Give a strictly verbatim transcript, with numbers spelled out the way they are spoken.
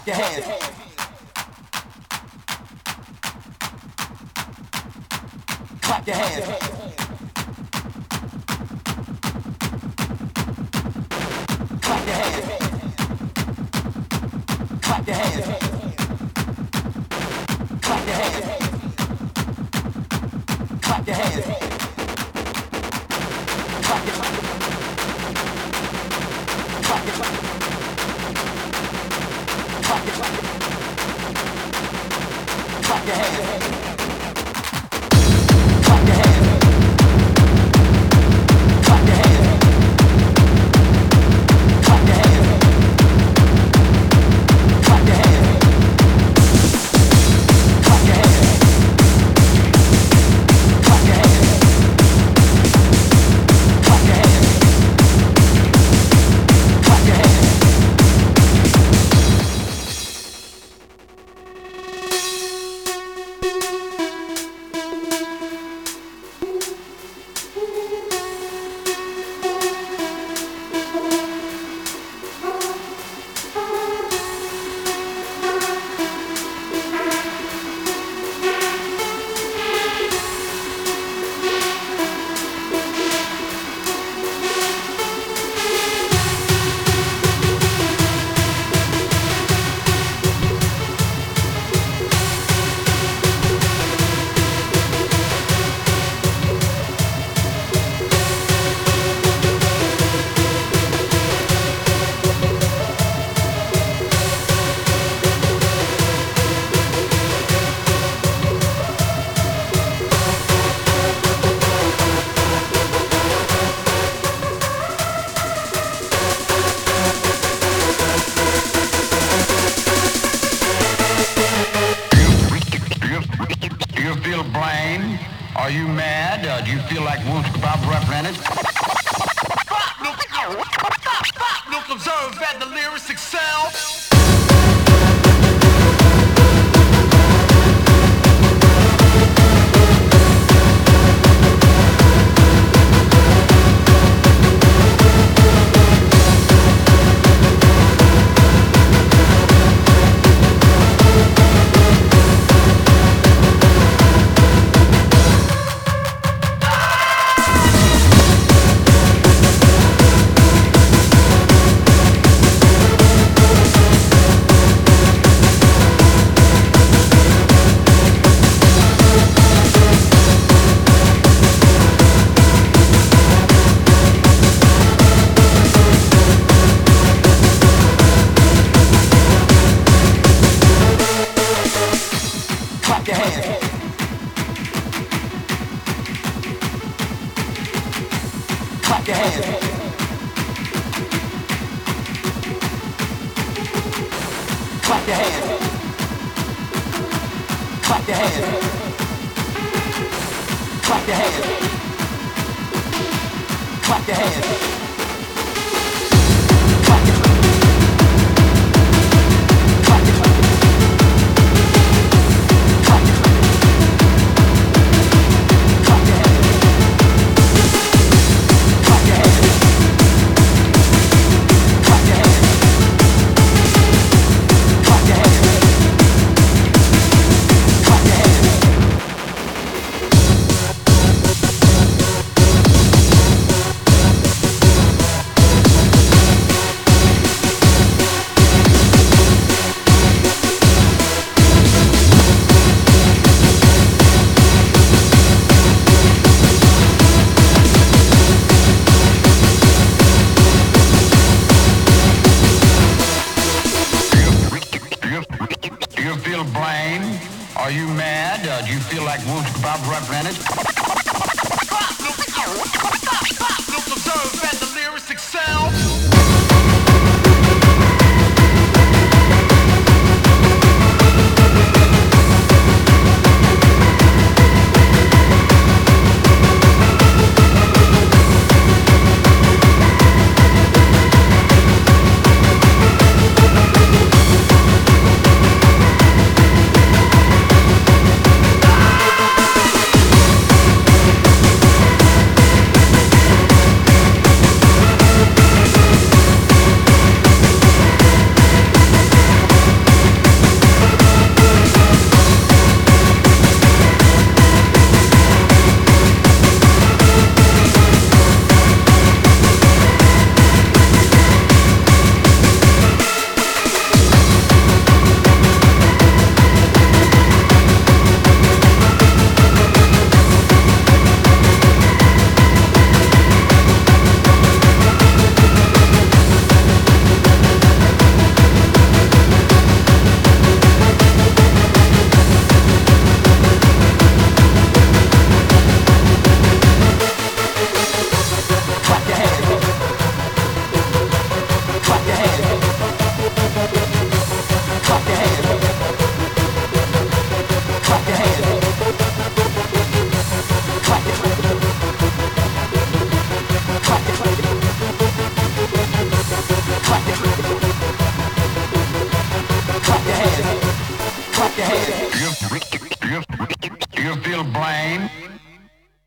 Clap your hands. Clap your hands. Clap your hands. Clap your hands. Clap your hands. Clap your hands. Clap your hands. Clap your hands. Clap your hands. Clap your hands. Clap your hands. Clap your hands. Clap your hands. Clap your hands. Clap your hands. Clap your hands. Clap your hands. Clap your hands. Are you mad? Uh, do you feel like Wolf's Bob represented? Look, observe at the lyrics excel. Clap your hands. Clap your hands. Clap your hands. Clap your hands. Clap your hands. Clap your hands. Clap your hands. Are you mad? Uh, do you feel like Wolf's Bob represented? Look, observe at the lyrics excel. Clap your hands. Clap your hands.